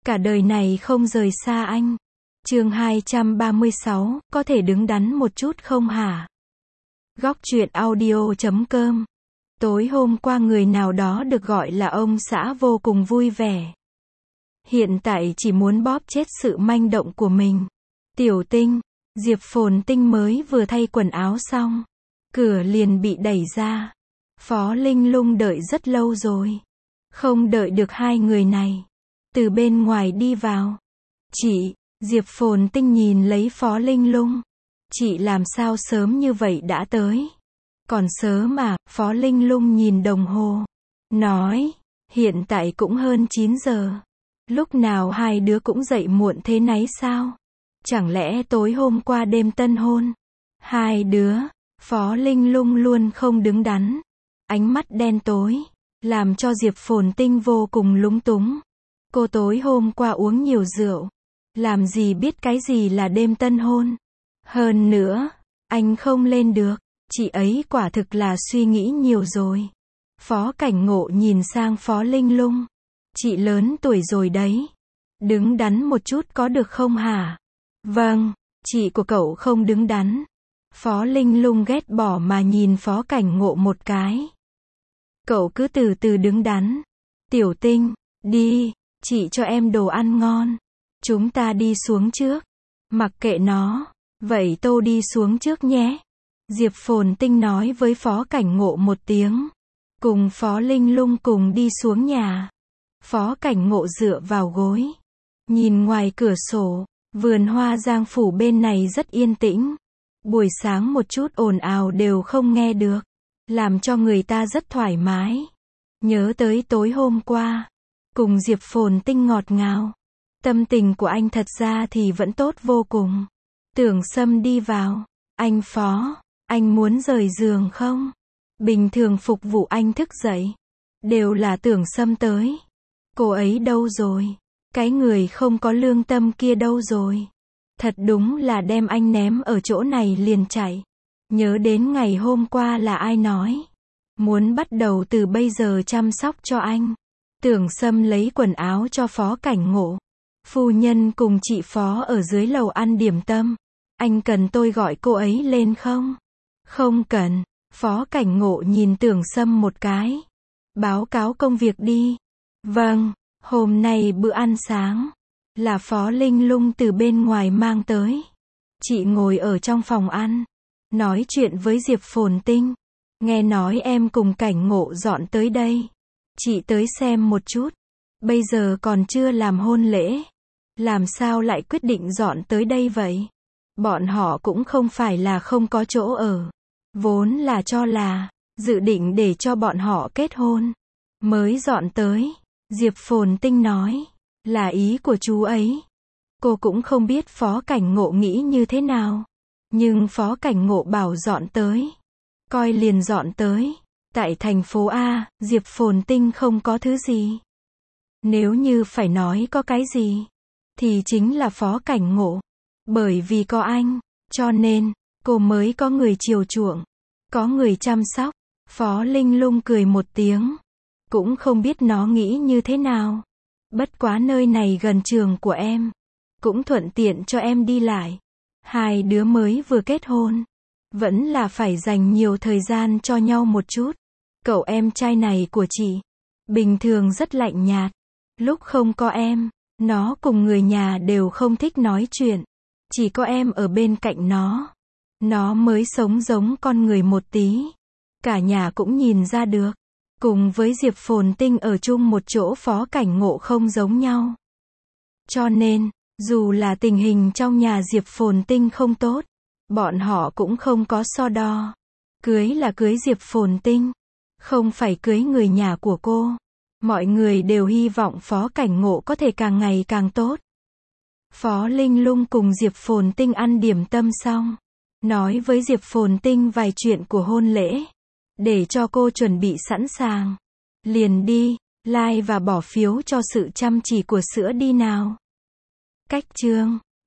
Cả đời này không rời xa anh. Chương 236, có thể đứng đắn một chút không hả? Góc truyện audio.com. Tối hôm qua người nào đó được gọi là ông xã vô cùng vui vẻ. Hiện tại chỉ muốn bóp chết sự manh động của mình. Tiểu Tinh, Diệp Phồn Tinh mới vừa thay quần áo xong. Cửa liền bị đẩy ra. Phó Linh Lung đợi rất lâu rồi. Không đợi được hai người này. Từ bên ngoài đi vào. Chị, Diệp Phồn Tinh nhìn lấy Phó Linh Lung. Chị làm sao sớm như vậy đã tới? Còn sớm à? Phó Linh Lung nhìn đồng hồ. Nói, hiện tại cũng hơn 9 giờ. Lúc nào hai đứa cũng dậy muộn thế nấy sao? Chẳng lẽ tối hôm qua đêm tân hôn? Hai đứa, Phó Linh Lung luôn không đứng đắn. Ánh mắt đen tối, làm cho Diệp Phồn Tinh vô cùng lúng túng. Cô tối hôm qua uống nhiều rượu. Làm gì biết cái gì là đêm tân hôn. Hơn nữa, anh không lên được. Chị ấy quả thực là suy nghĩ nhiều rồi. Phó Cảnh Ngộ nhìn sang Phó Linh Lung. Chị lớn tuổi rồi đấy. Đứng đắn một chút có được không hả? Vâng, chị của cậu không đứng đắn. Phó Linh Lung ghét bỏ mà nhìn Phó Cảnh Ngộ một cái. Cậu cứ từ từ đứng đắn. Tiểu Tinh, đi, chị cho em đồ ăn ngon. Chúng ta đi xuống trước. Mặc kệ nó. Vậy tôi đi xuống trước nhé. Diệp Phồn Tinh nói với Phó Cảnh Ngộ một tiếng. Cùng Phó Linh Lung cùng đi xuống nhà. Phó Cảnh Ngộ dựa vào gối. Nhìn ngoài cửa sổ. Vườn hoa Giang Phủ bên này rất yên tĩnh. Buổi sáng một chút ồn ào đều không nghe được. Làm cho người ta rất thoải mái. Nhớ tới tối hôm qua. Cùng Diệp Phồn Tinh ngọt ngào. Tâm tình của anh thật ra thì vẫn tốt vô cùng. Tưởng Sâm đi vào. Anh Phó, anh muốn rời giường không? Bình thường phục vụ anh thức dậy. Đều là Tưởng Sâm tới. Cô ấy đâu rồi? Cái người không có lương tâm kia đâu rồi? Thật đúng là đem anh ném ở chỗ này liền chạy. Nhớ đến ngày hôm qua là ai nói. Muốn bắt đầu từ bây giờ chăm sóc cho anh. Tưởng Sâm lấy quần áo cho Phó Cảnh Ngộ. Phu nhân cùng chị Phó ở dưới lầu ăn điểm tâm. Anh cần tôi gọi cô ấy lên không? Không cần. Phó Cảnh Ngộ nhìn Tưởng Sâm một cái. Báo cáo công việc đi. Vâng, hôm nay bữa ăn sáng là Phó Linh Lung từ bên ngoài mang tới. Chị ngồi ở trong phòng ăn, nói chuyện với Diệp Phồn Tinh. Nghe nói em cùng Cảnh Ngộ dọn tới đây. Chị tới xem một chút. Bây giờ còn chưa làm hôn lễ. Làm sao lại quyết định dọn tới đây vậy? Bọn họ cũng không phải là không có chỗ ở. Vốn là cho là dự định để cho bọn họ kết hôn mới dọn tới. Diệp Phồn Tinh nói, là ý của chú ấy. Cô cũng không biết Phó Cảnh Ngộ nghĩ như thế nào. Nhưng Phó Cảnh Ngộ bảo dọn tới. Coi liền dọn tới. Tại thành phố A, Diệp Phồn Tinh không có thứ gì. Nếu như phải nói có cái gì, thì chính là Phó Cảnh Ngộ. Bởi vì có anh, cho nên, cô mới có người chiều chuộng. Có người chăm sóc. Phó Linh Lung cười một tiếng. Cũng không biết nó nghĩ như thế nào. Bất quá nơi này gần trường của em. Cũng thuận tiện cho em đi lại. Hai đứa mới vừa kết hôn. Vẫn là phải dành nhiều thời gian cho nhau một chút. Cậu em trai này của chị. Bình thường rất lạnh nhạt. Lúc không có em, nó cùng người nhà đều không thích nói chuyện. Chỉ có em ở bên cạnh nó mới sống giống con người một tí. Cả nhà cũng nhìn ra được. Cùng với Diệp Phồn Tinh ở chung một chỗ Phó Cảnh Ngộ không giống nhau. Cho nên, dù là tình hình trong nhà Diệp Phồn Tinh không tốt, bọn họ cũng không có so đo. Cưới là cưới Diệp Phồn Tinh, không phải cưới người nhà của cô. Mọi người đều hy vọng Phó Cảnh Ngộ có thể càng ngày càng tốt. Phó Linh Lung cùng Diệp Phồn Tinh ăn điểm tâm xong. Nói với Diệp Phồn Tinh vài chuyện của hôn lễ. Để cho cô chuẩn bị sẵn sàng. Liền đi, like và bỏ phiếu cho sự chăm chỉ của sữa đi nào. Cách chương